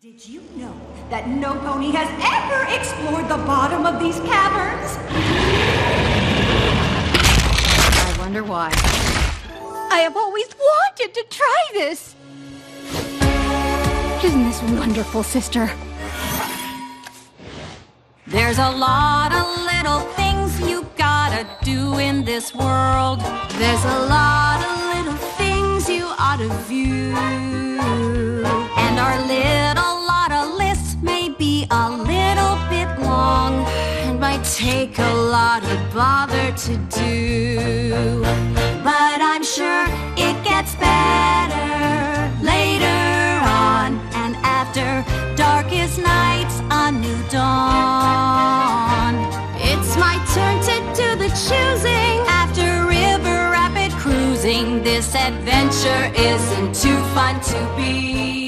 Did you know that no pony has ever explored the bottom of these caverns? I wonder why. I have always wanted to try this. Isn't this wonderful, sister? There's a lot of little things you gotta do in this world. There's a lot of little things you ought to view. And our little lot of list may be a little bit long and might take a lot of bother to do. But I'm sure it gets better later on, and after darkest nights, a new dawn. It's my turn to do the choosing. After river rapid cruising, this adventure isn't too fun to be.